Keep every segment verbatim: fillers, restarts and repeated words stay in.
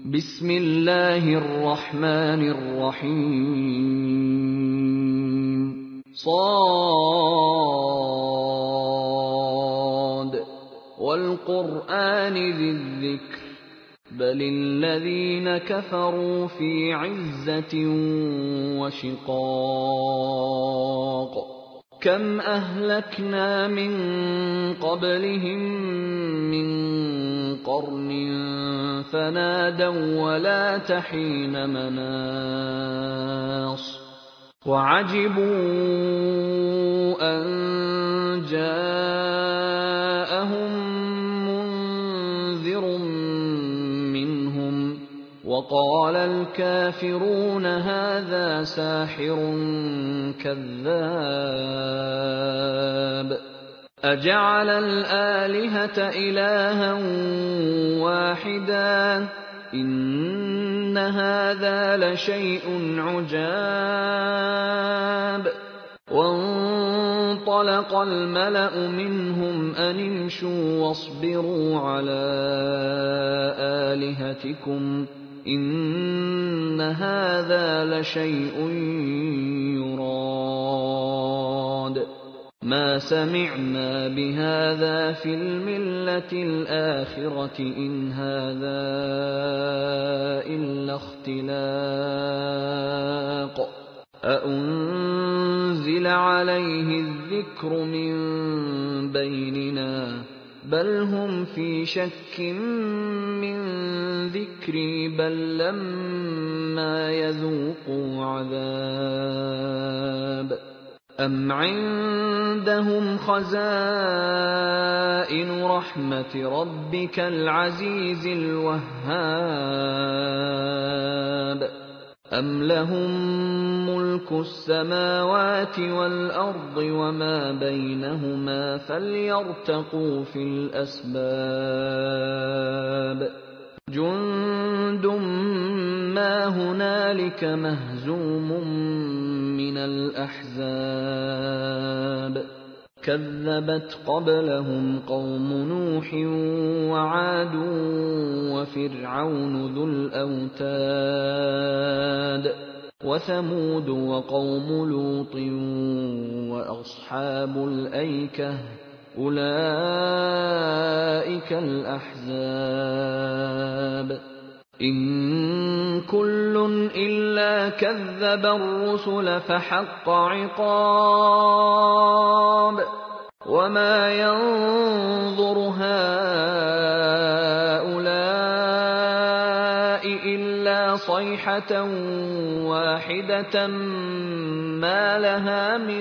بسم الله الرحمن الرحيم صاد والقرآن ذي الذكر بل الذين كفروا في عزة وشقاق كم أهلكنا من قبلهم من قرن فنادوا ولا تحين مناص وعجبوا أن جاءهم منذر منهم وقال الكافرون هذا ساحر كذاب أجعل الآلهة إلها واحدا إن هذا لشيء عجاب وانطلق الملأ منهم أن امشوا واصبروا على آلهتكم إن هذا لشيء يراد ما سمعنا بهذا في الملة الآخرة إن هذا إلا اختلاق أأنزل عليه الذكر من بيننا بل هم في شك من ذكري بل لما يذوقوا عذاب أم عندهم خزائن رحمة ربك العزيز الوهاب أم لهم ملك السماوات والأرض وما بينهما فليرتقوا في الأسباب جند ما هنالك مهزوم من الأحزاب كذبت قبلهم قوم نوح وعاد وفرعون ذو الأوتاد وثمود وقوم لوط وأصحاب الأيكة أولئك الأحزاب إن كل إلا كذب الرسل فحق عقاب وما ينظر هؤلاء إلا صيحة واحدة ما لها من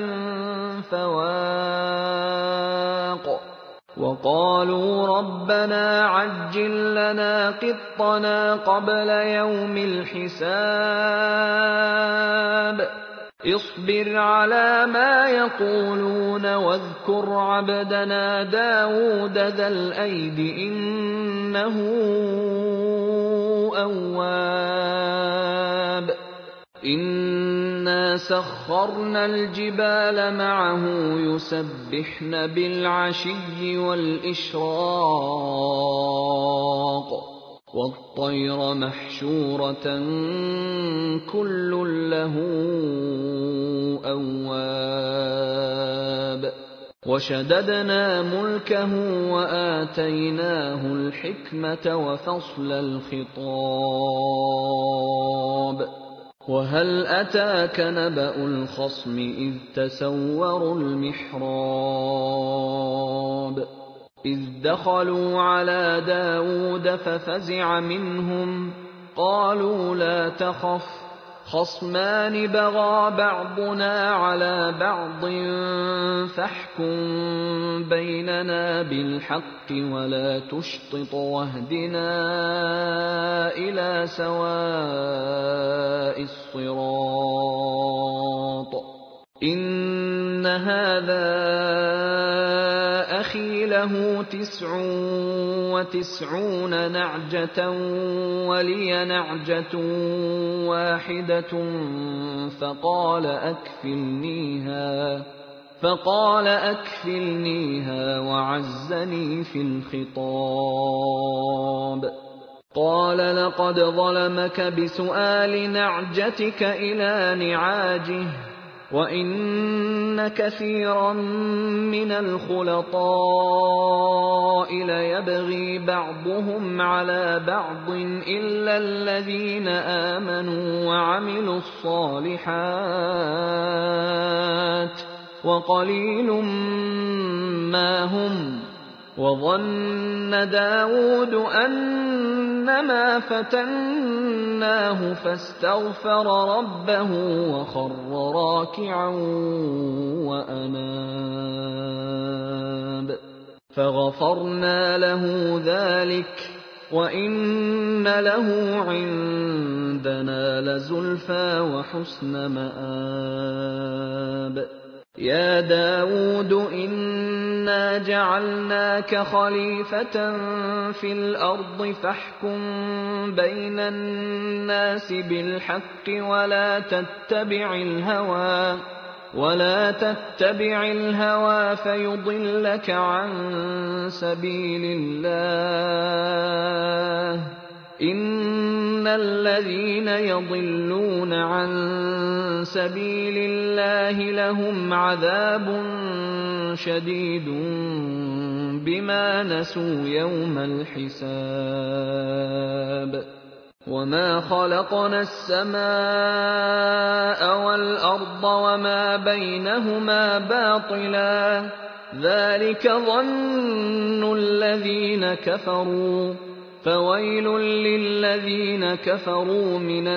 فواق وقالوا ربنا عجل لنا قطنا قبل يوم الحساب اصبر على ما يقولون واذكر عبدنا داود ذا الأيد إنه أواب إنا سخرنا الجبال معه يسبحن بالعشي والإشراق والطير محشورة كل له أواب وشددنا ملكه وآتيناه الحكمة وفصل الخطاب وهل أتاك نبأ الخصم إذ تسوروا المحراب إذ دخلوا على داود ففزع منهم قالوا لا تخف خصمان بغى بعضنا على بعض فاحكم بيننا بالحق ولا تشطط واهدنا إلى سواء الصراط إن هذا أخي له تسع وتسعون نعجة ولي نعجة واحدة فقال أكفلنيها فقال أكفلنيها وعزني في الخطاب قال لقد ظلمك بسؤال نعجتك إلى نعاجه وإن كثيرا من الخلطاء ليبغي بعضهم على بعض إلا الذين آمنوا وعملوا الصالحات وقليل ما هم. وظن داود أنما فتناه فاستغفر ربه وخر راكعا وأناب فغفرنا له ذلك وإن له عندنا لزلفى وحسن مآب. يا داود إنا جعلناك خليفة في الأرض فاحكم بين الناس بالحق ولا تتبع الهوى ولا تتبع الهوى فيضلك عن سبيل الله. إن الذين يضلون عن سبيل الله لهم عذاب شديد بما نسوا يوم الحساب. وما خلقنا السماء والأرض وما بينهما باطلا ذلك ظن الذين كفروا فويل للذين كفروا من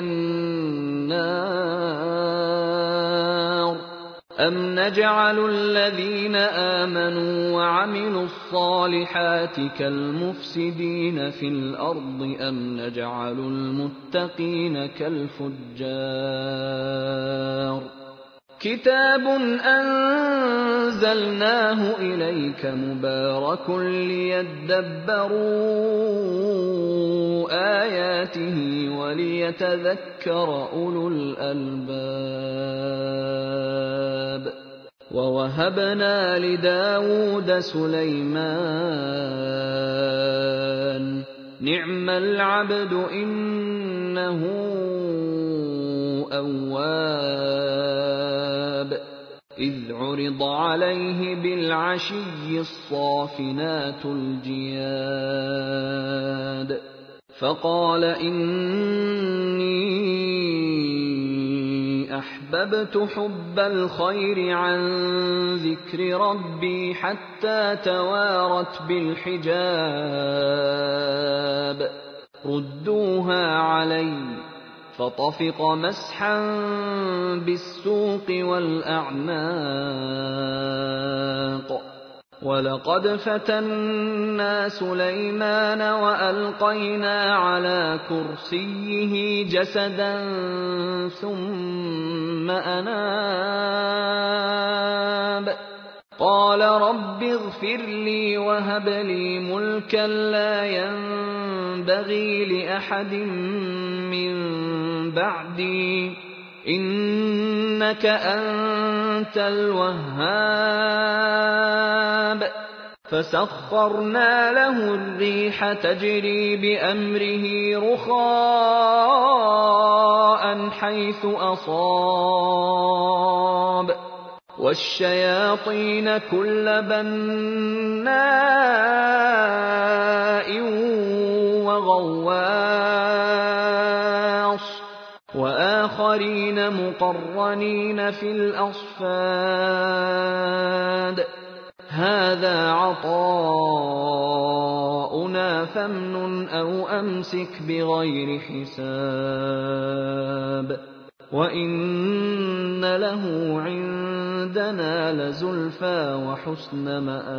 النار. أم نجعل الذين آمنوا وعملوا الصالحات كالمفسدين في الأرض أم نجعل المتقين كالفجار. كتاب أنزلناه إليك مبارك ليدبروا آياته وليتذكر أولو الألباب. ووهبنا لداود سليمان نعم العبد إنه أواب. إذ عرض عليه بالعشي الصافنات الجياد فقال إني أحببت حب الخير عن ذكر ربي حتى توارت بالحجاب ردوها علي فطفق مسحا بالسوق والأعناق. ولقد فتنا سليمان وألقينا على كرسيه جسدا ثم أناب قال رب اغفر لي وهب لي ملكا لا ينبغي لأحد من بعدي إنك أنت الوهاب. فسخرنا له الريح تجري بأمره رخاء حيث أصاب والشياطين كل بناء وغواص وآخرين مقرنين في الأصفاد هذا عطاؤنا فامنن أو أمسك بغير حساب وإن له عندنا لزلفى وحسن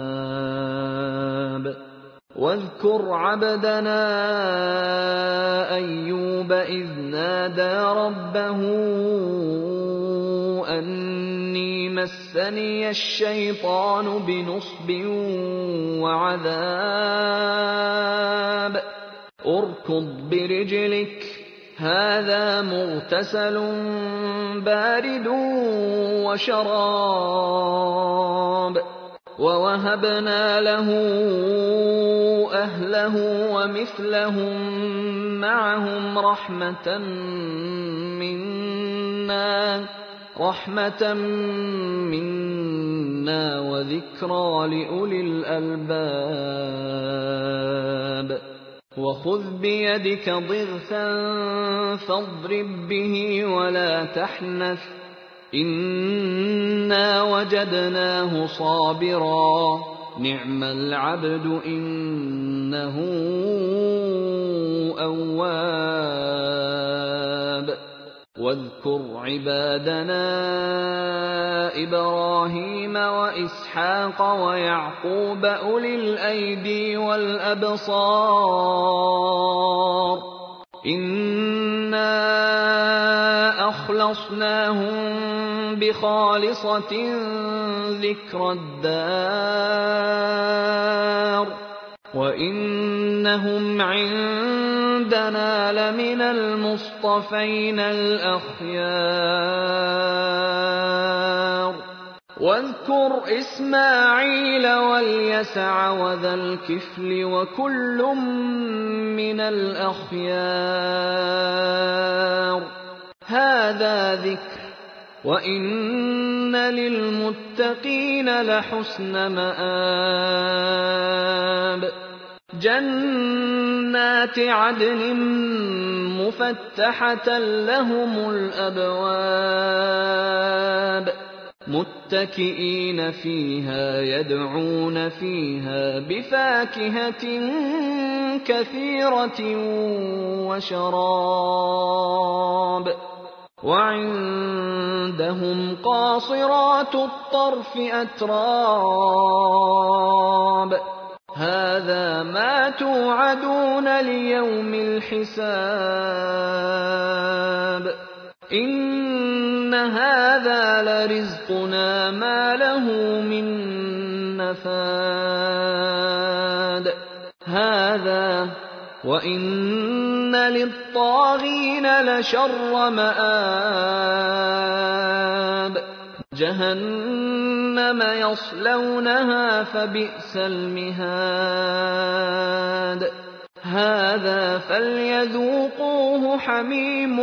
مآب. واذكر عبدنا أيوب إذ نادى ربه أني مسني الشيطان بنصب وعذاب اركض برجلك هذا مغتسل بارد وشراب وَوَهَبْنَا لَهُ أَهْلَهُ وَمِثْلَهُم مَّعَهُمْ رَحْمَةً مِّنَّا رَحْمَةً مِّنَّا وَذِكْرَىٰ لِأُولِي الْأَلْبَابِ وَخُذْ بِيَدِكَ ضِغْثًا فَاضْرِب بِّهِ وَلَا تَحْنَثْ ۗ إِنَّا وَجَدْنَاهُ صَابِرًا نِّعْمَ الْعَبْدُ إِنَّهُ أَوَّابٌ وَاذْكُرْ عِبَادَنَا إِبْرَاهِيمَ وَإِسْحَاقَ وَيَعْقُوبَ أُولِي الْأَيْدِي وَالْأَبْصَارِ إِنَّا أَخْلَصْنَاهُم بِخَالِصَةٍ ذِكْرَى الدَّارِ وَإِنَّهُمْ عِندَنَا لَمِنَ الْمُصْطَفَيْنَ الْأَخْيَارِ وَاذْكُرْ إِسْمَاعِيلَ وَالْيَسَعَ وَذَا الْكِفْلِ وَكُلٌّ مِّنَ الْأَخْيَارِ هَٰذَا ذِكْرٌ وَإِنَّ لِلْمُتَّقِينَ لَحُسْنَ مَآبٍ جَنَّاتِ عَدْنٍ مُّفَتَّحَةً لَّهُمُ الْأَبْوَابُ مُتَّكِئِينَ فِيهَا يَدْعُونَ فِيهَا بِفَاكِهَةٍ كَثِيرَةٍ وَشَرَابٍ وَعِندَهُمْ قَاصِرَاتُ الطَّرْفِ أَتْرَابٌ هَٰذَا مَا تُوعَدُونَ لِيَوْمِ الْحِسَابِ إِنَّ هَٰذَا لَرِزْقُنَا مَا لَهُ مِن نَّفَادٍ هَٰذَا وَإِنَّ لِلطَّاغِينَ لَشَرَّ مَآبٍ جَهَنَّمَ يَصْلَوْنَهَا فَبِئْسَ الْمِهَادُ هَٰذَا فَلْيَذُوقُوهُ حَمِيمٌ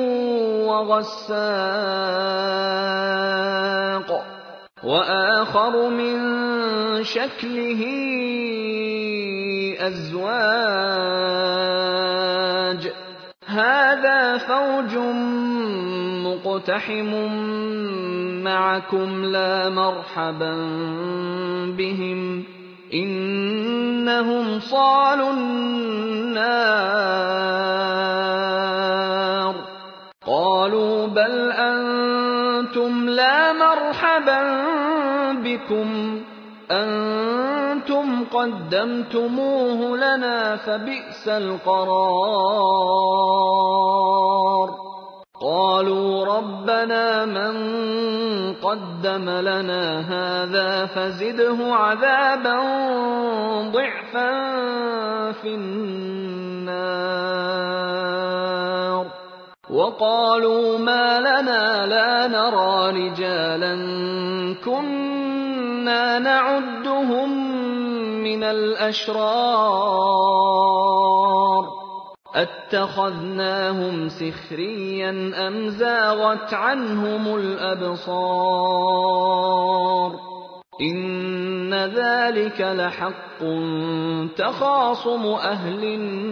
وَغَسَّاقٌ وَآخَرُ مِن شَكْلِهِ أَزْوَاجٌ هَٰذَا فَوْجٌ مُّقْتَحِمٌ مَّعَكُمْ لَا مَرْحَبًا بِهِمْ إِنَّهُمْ صَالُو النَّارِ قَالُوا بَلْ أَنتُمْ لَا مَرْحَبًا بِكُمْ أَنتُمْ قَدَّمْتُمُوهُ لَنَا فَبِئْسَ الْقَرَارُ قَالُوا رَبَّنَا مَن قَدَّمَ لَنَا هَٰذَا فَزِدْهُ عَذَابًا ضِعْفًا فِي النَّارِ وَقَالُوا مَا لَنَا لَا نَرَىٰ رِجَالًا كُنَّا نَعُدُّهُم مِّنَ الْأَشْرَارِ أَتَّخَذْنَاهُمْ سِخْرِيًّا أَمْ زَاغَتْ عَنْهُمُ الْأَبْصَارُ إِنَّ ذَٰلِكَ لَحَقٌّ تَخَاصُمُ أَهْلِ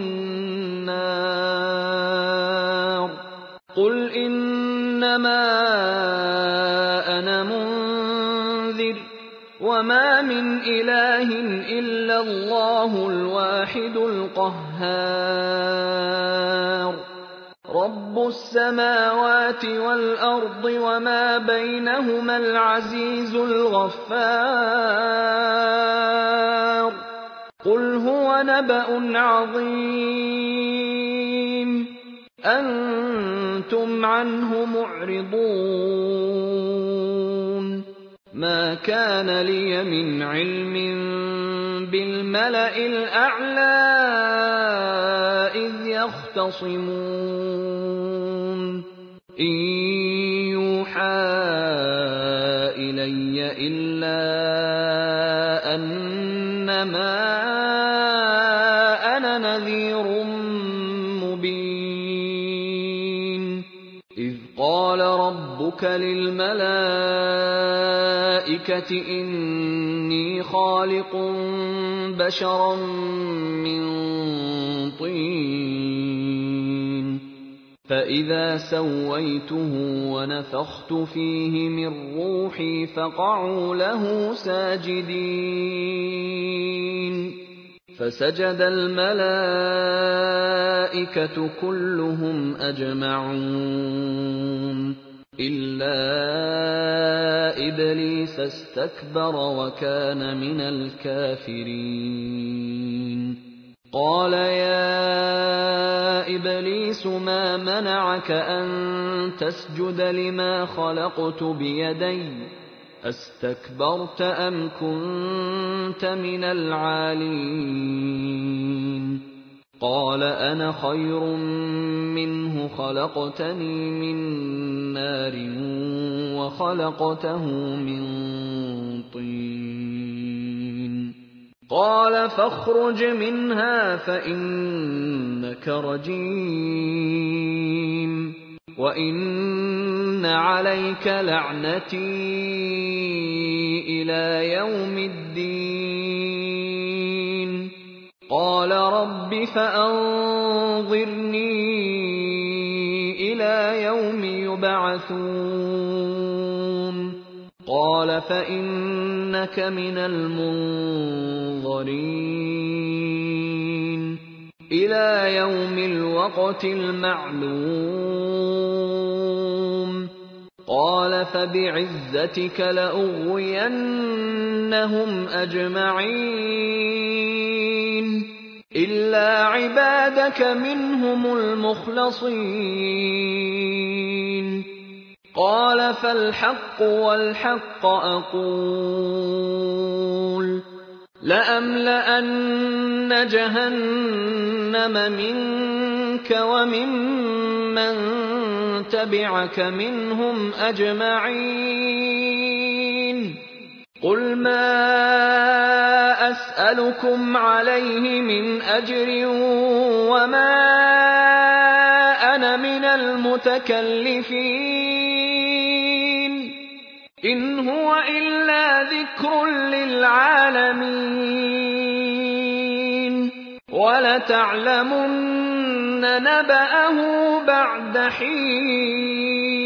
النَّارِ قُلْ إِنَّمَا أَنَا مُنذِرٌ وَمَا مِنْ إِلَٰهٍ إِلَّا اللَّهُ الْوَاحِدُ الْقَهَّارُ رَبُّ السَّمَاوَاتِ وَالْأَرْضِ وَمَا بَيْنَهُمَا الْعَزِيزُ الْغَفَّارُ قُلْ هُوَ نَبَأٌ عَظِيمٌ أَنتُمْ عَنْهُ مُعْرِضُونَ مَا كَانَ لِيَ مِنْ عِلْمٍ بِالْمَلَإِ الْأَعْلَىٰ إِذْ يَخْتَصِمُونَ إِن يُوحَىٰ إِلَيَّ إِلَّا إِذْ قَالَ رَبُّكَ لِلْمَلَائِكَةِ إِنِّي خَالِقٌ بَشَرًا مِّن طِينٍ فَإِذَا سَوَّيْتُهُ وَنَفَخْتُ فِيهِ مِن رُّوحِي فَقَعُوا لَهُ سَاجِدِينَ فَسَجَدَ الْمَلَائِكَةُ كُلُّهُمْ أَجْمَعُونَ إِلَّا إِبْلِيسَ اسْتَكْبَرَ وَكَانَ مِنَ الْكَافِرِينَ قَالَ يَا إِبْلِيسُ مَا مَنَعَكَ أَن تَسْجُدَ لِمَا خَلَقْتُ بِيَدَيَّ أَسْتَكْبَرْتَ أَمْ كُنتَ مِنَ الْعَالِينَ قَالَ أَنَا خَيْرٌ مِّنْهُ خَلَقْتَنِي مِن نَّارٍ وَخَلَقْتَهُ مِن طِينٍ قَالَ فَاخْرُجْ مِنْهَا فَإِنَّكَ رَجِيمٌ وَإِنَّ عَلَيْكَ لَعْنَتِي إِلَىٰ يَوْمِ الدِّينِ قَالَ رَبِّ فَأَنظِرْنِي إِلَىٰ يَوْمِ يُبْعَثُونَ قَالَ فَإِنَّكَ مِنَ الْمُنظَرِينَ إِلَىٰ يَوْمِ الْوَقْتِ الْمَعْلُومِ قَالَ فَبِعِزَّتِكَ لَأُغْوِيَنَّهُمْ أَجْمَعِينَ إِلَّا عِبَادَكَ مِنْهُمُ الْمُخْلَصِينَ قَالَ فَالْحَقُّ وَالْحَقَّ أَقُولُ لَأَمْلَأَنَّ جَهَنَّمَ مِنكَ وَمِمَّن تَبِعَكَ مِنْهُمْ أَجْمَعِينَ قُلْ مَا أَسْأَلُكُمْ عَلَيْهِ مِنْ أَجْرٍ وَمَا أَنَا مِنَ الْمُتَكَلِّفِينَ إِنْ هُوَ إِلَّا ذِكْرٌ لِّلْعَالَمِينَ وَلَتَعْلَمُنَّ نَبَأَهُ بَعْدَ حِينٍ